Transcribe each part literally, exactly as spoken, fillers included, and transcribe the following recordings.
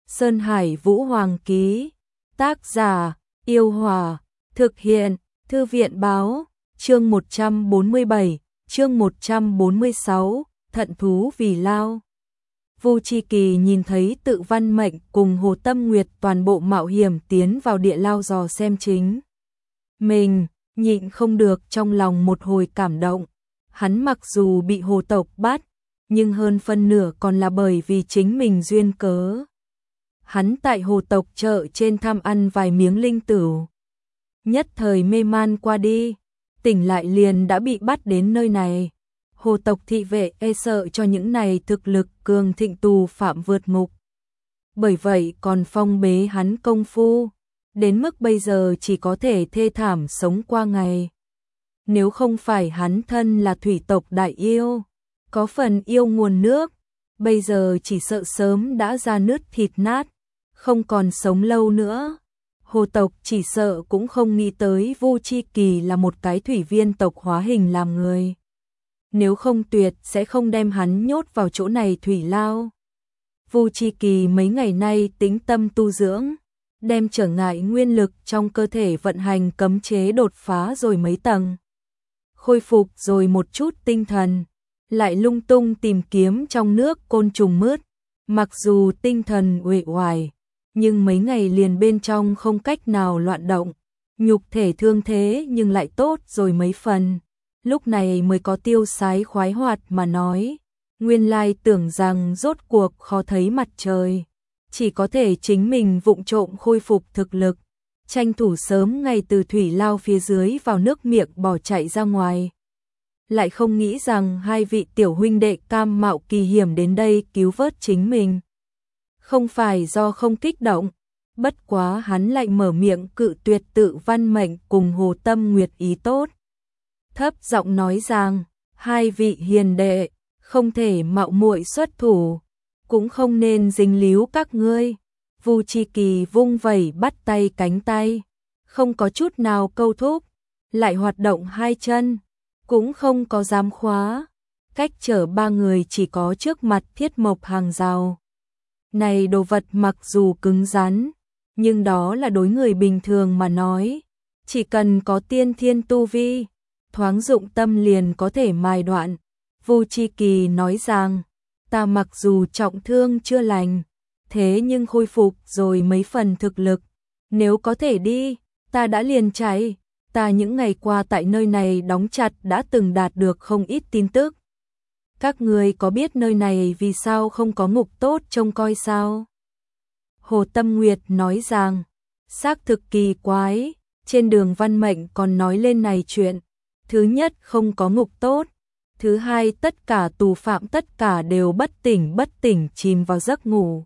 Sơn Hải Vũ Hoàng ký. Tác giả: Yêu Hòa. Thực hiện: Thư viện báo. Chương một trăm bốn mươi bảy, chương một trăm bốn mươi sáu, thận thú vì lao. Vu Chi Kỳ nhìn thấy Tự Văn Mệnh cùng Hồ Tâm Nguyệt toàn bộ mạo hiểm tiến vào địa lao dò xem chính mình, nhịn không được trong lòng một hồi cảm động. Hắn mặc dù bị hồ tộc bắt, nhưng hơn phân nửa còn là bởi vì chính mình duyên cớ. Hắn tại hồ tộc chợ trên tham ăn vài miếng linh tửu, nhất thời mê man qua đi, tỉnh lại liền đã bị bắt đến nơi này. Hồ tộc thị vệ e sợ cho những này thực lực cường thịnh tù phạm vượt ngục, bởi vậy còn phong bế hắn công phu, đến mức bây giờ chỉ có thể thê thảm sống qua ngày. Nếu không phải hắn thân là thủy tộc đại yêu, có phần yêu nguồn nước, bây giờ chỉ sợ sớm đã ra nứt thịt nát, không còn sống lâu nữa. Hồ tộc chỉ sợ cũng không nghĩ tới Vu Chi Kỳ là một cái thủy viên tộc hóa hình làm người. Nếu không tuyệt sẽ không đem hắn nhốt vào chỗ này thủy lao. Vu Chi Kỳ mấy ngày nay tĩnh tâm tu dưỡng, đem trở ngại nguyên lực trong cơ thể vận hành cấm chế đột phá rồi mấy tầng. Khôi phục rồi một chút tinh thần, lại lung tung tìm kiếm trong nước côn trùng mướt. Mặc dù tinh thần uể oải, nhưng mấy ngày liền bên trong không cách nào loạn động, nhục thể thương thế nhưng lại tốt rồi mấy phần. Lúc này mới có tiêu sái khoái hoạt mà nói, nguyên lai tưởng rằng rốt cuộc khó thấy mặt trời, chỉ có thể chính mình vụng trộm khôi phục thực lực, tranh thủ sớm ngày từ thủy lao phía dưới vào nước miệng bỏ chạy ra ngoài. Lại không nghĩ rằng hai vị tiểu huynh đệ cam mạo kỳ hiểm đến đây cứu vớt chính mình. Không phải do không kích động, bất quá hắn lại mở miệng cự tuyệt Tự Văn Mệnh cùng Hồ Tâm Nguyệt ý tốt. Thấp giọng nói rằng, hai vị hiền đệ, không thể mạo muội xuất thủ, cũng không nên dính líu các ngươi. Vu Chi Kỳ vung vẩy bắt tay cánh tay, không có chút nào câu thúc, lại hoạt động hai chân, cũng không có giám khóa. Cách chở ba người chỉ có trước mặt thiết mộc hàng rào. Này đồ vật mặc dù cứng rắn, nhưng đó là đối người bình thường mà nói, chỉ cần có tiên thiên tu vi, thoáng dụng tâm liền có thể mài đoạn. Vu Chi Kỳ nói rằng, ta mặc dù trọng thương chưa lành, thế nhưng khôi phục rồi mấy phần thực lực, nếu có thể đi, ta đã liền chạy. Ta những ngày qua tại nơi này đóng chặt đã từng đạt được không ít tin tức. Các người có biết nơi này vì sao không có ngục tốt trông coi sao? Hồ Tâm Nguyệt nói rằng, xác thực kỳ quái, trên đường Văn Mệnh còn nói lên này chuyện. Thứ nhất không có ngục tốt, thứ hai tất cả tù phạm tất cả đều bất tỉnh bất tỉnh chìm vào giấc ngủ,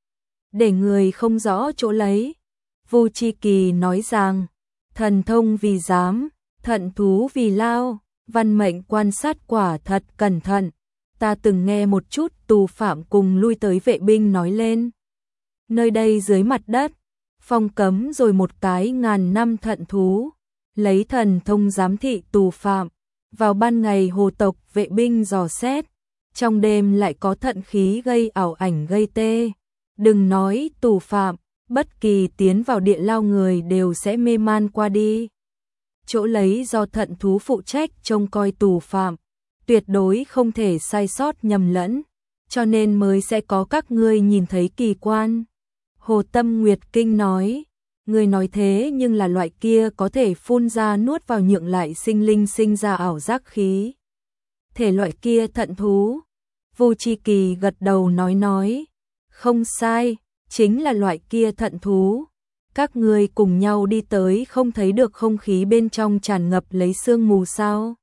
để người không rõ chỗ lấy. Vu Chi Kỳ nói rằng, thần thông vì giám, thận thú vì lao, Văn Mệnh quan sát quả thật cẩn thận. Ta từng nghe một chút tù phạm cùng lui tới vệ binh nói lên, nơi đây dưới mặt đất phong cấm rồi một cái ngàn năm thận thú, lấy thần thông giám thị tù phạm. Vào ban ngày hồ tộc vệ binh dò xét, trong đêm lại có thận khí gây ảo ảnh gây tê. Đừng nói tù phạm, bất kỳ tiến vào địa lao người đều sẽ mê man qua đi. Chỗ lấy do thận thú phụ trách trông coi tù phạm, tuyệt đối không thể sai sót nhầm lẫn, cho nên mới sẽ có các ngươi nhìn thấy kỳ quan. Hồ Tâm Nguyệt kinh nói, người nói thế nhưng là loại kia có thể phun ra nuốt vào nhượng lại sinh linh sinh ra ảo giác khí. Thể loại kia thận thú. Vu Chi Kỳ gật đầu nói nói, không sai, chính là loại kia thận thú. Các ngươi cùng nhau đi tới không thấy được không khí bên trong tràn ngập lấy sương mù sao?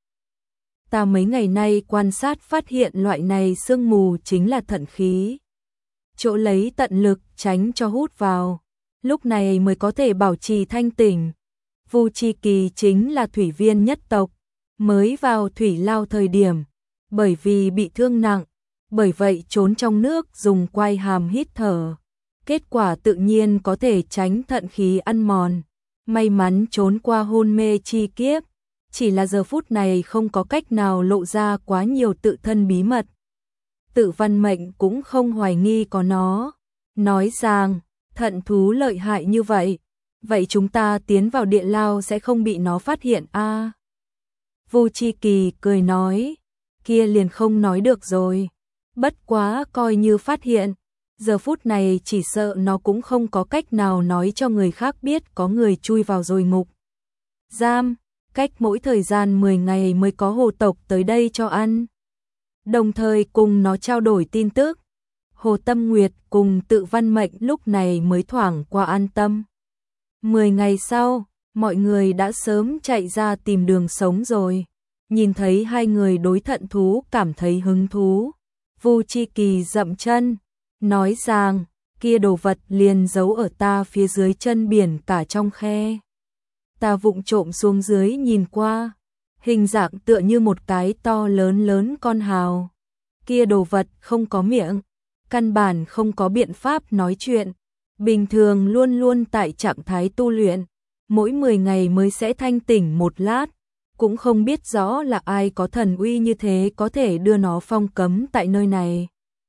Ta mấy ngày nay quan sát phát hiện loại này sương mù chính là thận khí. Chỗ lấy tận lực tránh cho hút vào, lúc này mới có thể bảo trì thanh tỉnh. Vu Chi Kỳ chính là thủy viên nhất tộc, mới vào thủy lao thời điểm, bởi vì bị thương nặng, bởi vậy trốn trong nước dùng quai hàm hít thở. Kết quả tự nhiên có thể tránh thận khí ăn mòn, may mắn trốn qua hôn mê chi kiếp, chỉ là giờ phút này không có cách nào lộ ra quá nhiều tự thân bí mật. Tự Văn Mệnh cũng không hoài nghi có nó, nói rằng, thận thú lợi hại như vậy, vậy chúng ta tiến vào địa lao sẽ không bị nó phát hiện a? À? Vu Chi Kỳ cười nói, kia liền không nói được rồi, bất quá coi như phát hiện, giờ phút này chỉ sợ nó cũng không có cách nào nói cho người khác biết có người chui vào rồi ngục giam, cách mỗi thời gian mười ngày mới có hồ tộc tới đây cho ăn. Đồng thời cùng nó trao đổi tin tức, Hồ Tâm Nguyệt cùng Tự Văn Mệnh lúc này mới thoảng qua an tâm. Mười ngày sau, mọi người đã sớm chạy ra tìm đường sống rồi, nhìn thấy hai người đối thận thú cảm thấy hứng thú. Vu Chi Kỳ dậm chân, nói rằng, kia đồ vật liền giấu ở ta phía dưới chân biển cả trong khe. Ta vụng trộm xuống dưới nhìn qua, hình dạng tựa như một cái to lớn lớn con hào. Kia đồ vật không có miệng, căn bản không có biện pháp nói chuyện, bình thường luôn luôn tại trạng thái tu luyện, mỗi mười ngày mới sẽ thanh tỉnh một lát, cũng không biết rõ là ai có thần uy như thế có thể đưa nó phong cấm tại nơi này.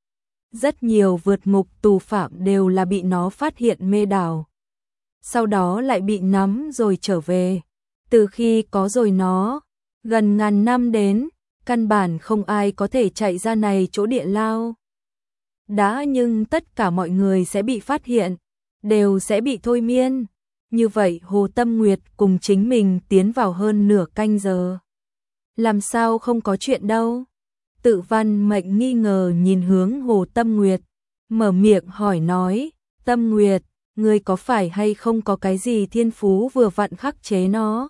Rất nhiều vượt ngục tù phạm đều là bị nó phát hiện mê đảo, sau đó lại bị nắm rồi trở về. Từ khi có rồi nó, gần ngàn năm đến, căn bản không ai có thể chạy ra này chỗ địa lao. Đã nhưng tất cả mọi người sẽ bị phát hiện, đều sẽ bị thôi miên. Như vậy Hồ Tâm Nguyệt cùng chính mình tiến vào hơn nửa canh giờ. Làm sao không có chuyện đâu? Tự Văn Mệnh nghi ngờ nhìn hướng Hồ Tâm Nguyệt, mở miệng hỏi nói, Tâm Nguyệt, ngươi có phải hay không có cái gì thiên phú vừa vặn khắc chế nó?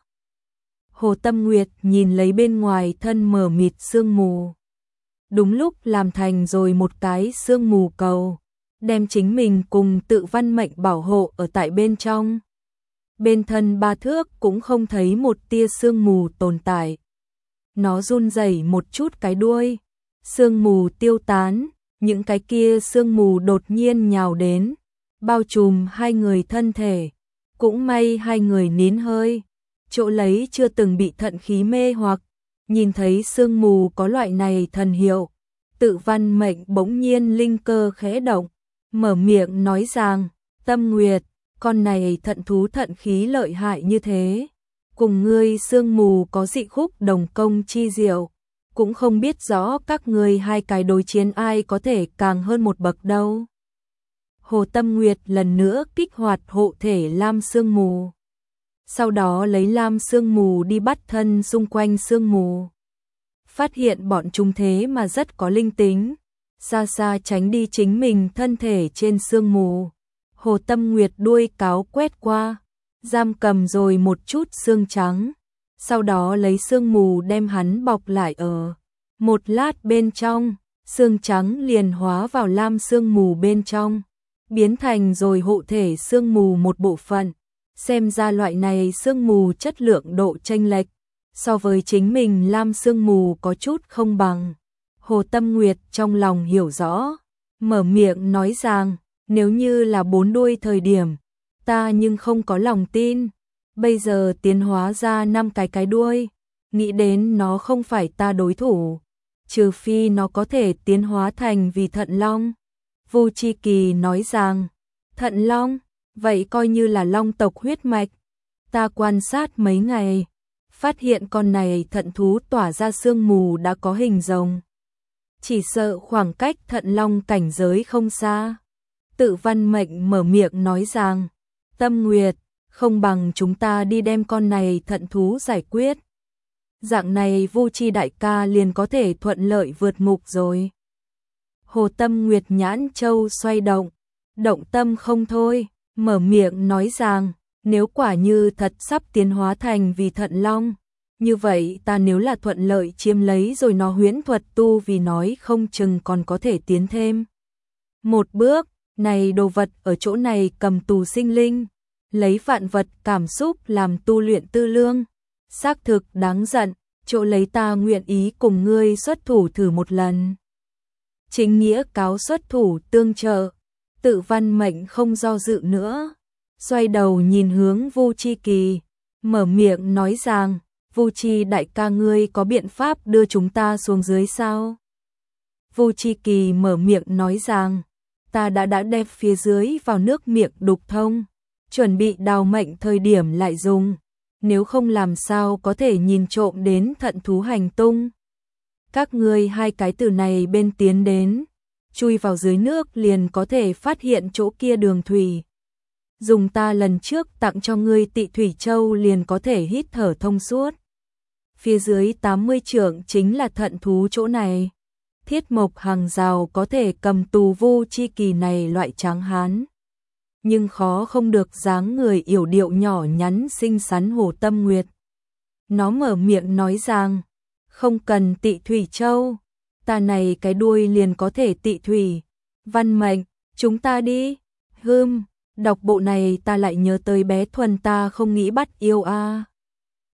Hồ Tâm Nguyệt nhìn lấy bên ngoài thân mờ mịt sương mù. Đúng lúc làm thành rồi một cái sương mù cầu, đem chính mình cùng Tự Văn Mệnh bảo hộ ở tại bên trong. Bên thân ba thước cũng không thấy một tia sương mù tồn tại. Nó run rẩy một chút cái đuôi, sương mù tiêu tán, những cái kia sương mù đột nhiên nhào đến, bao trùm hai người thân thể. Cũng may hai người nín hơi, chỗ lấy chưa từng bị thận khí mê hoặc, nhìn thấy sương mù có loại này thần hiệu. Tự Văn Mệnh bỗng nhiên linh cơ khẽ động, mở miệng nói rằng, Tâm Nguyệt, con này thận thú thận khí lợi hại như thế, cùng ngươi sương mù có dị khúc đồng công chi diệu, cũng không biết rõ các ngươi hai cái đối chiến ai có thể càng hơn một bậc đâu. Hồ Tâm Nguyệt lần nữa kích hoạt hộ thể lam sương mù, sau đó lấy lam sương mù đi bắt thân xung quanh sương mù. Phát hiện bọn chúng thế mà rất có linh tính, xa xa tránh đi chính mình thân thể trên sương mù. Hồ Tâm Nguyệt đuôi cáo quét qua, giam cầm rồi một chút xương trắng, sau đó lấy sương mù đem hắn bọc lại ở. Một lát bên trong, xương trắng liền hóa vào lam sương mù bên trong, biến thành rồi hộ thể sương mù một bộ phận. Xem ra loại này sương mù chất lượng độ chênh lệch so với chính mình lam sương mù có chút không bằng. Hồ Tâm Nguyệt trong lòng hiểu rõ, mở miệng nói rằng, nếu như là bốn đuôi thời điểm, ta nhưng không có lòng tin, bây giờ tiến hóa ra năm cái cái đuôi, nghĩ đến nó không phải ta đối thủ, trừ phi nó có thể tiến hóa thành vì thận long. Vu Chi Kỳ nói rằng, thận long, vậy coi như là long tộc huyết mạch. Ta quan sát mấy ngày, phát hiện con này thận thú tỏa ra sương mù đã có hình rồng. Chỉ sợ khoảng cách thận long cảnh giới không xa. Tự Văn Mệnh mở miệng nói rằng, Tâm Nguyệt, không bằng chúng ta đi đem con này thận thú giải quyết. Dạng này Vu Chi đại ca liền có thể thuận lợi vượt ngục rồi. Hồ Tâm Nguyệt nhãn châu xoay động, động tâm không thôi, mở miệng nói rằng, nếu quả như thật sắp tiến hóa thành vì thận long, như vậy ta nếu là thuận lợi chiếm lấy rồi nó huyễn thuật tu vì nói không chừng còn có thể tiến thêm một bước. Này đồ vật ở chỗ này cầm tù sinh linh, lấy vạn vật cảm xúc làm tu luyện tư lương, xác thực đáng giận, chỗ lấy ta nguyện ý cùng ngươi xuất thủ thử một lần. Chính nghĩa cáo xuất thủ tương trợ. Tự Văn Mệnh không do dự nữa, xoay đầu nhìn hướng Vu Chi Kỳ, mở miệng nói rằng, Vu Chi đại ca ngươi có biện pháp đưa chúng ta xuống dưới sao? Vu Chi Kỳ mở miệng nói rằng, ta đã đã đẹp phía dưới vào nước miệng đục thông, chuẩn bị đào mệnh thời điểm lại dùng, nếu không làm sao có thể nhìn trộm đến thận thú hành tung. Các ngươi hai cái từ này bên tiến đến, chui vào dưới nước liền có thể phát hiện chỗ kia đường thủy. Dùng ta lần trước tặng cho ngươi Tị Thủy Châu liền có thể hít thở thông suốt. Phía dưới tám mươi trượng chính là thận thú chỗ này. Thiết Mộc hàng rào có thể cầm tù Vu Chi Kỳ này loại tráng hán. Nhưng khó không được dáng người yểu điệu nhỏ nhắn xinh xắn Hồ Tâm Nguyệt. Nó mở miệng nói rằng, không cần Tị Thủy Châu, ta này cái đuôi liền có thể tị thủy. Văn mệnh, chúng ta đi. Hưm, đọc bộ này ta lại nhớ tới bé Thuần ta không nghĩ bắt yêu a. À.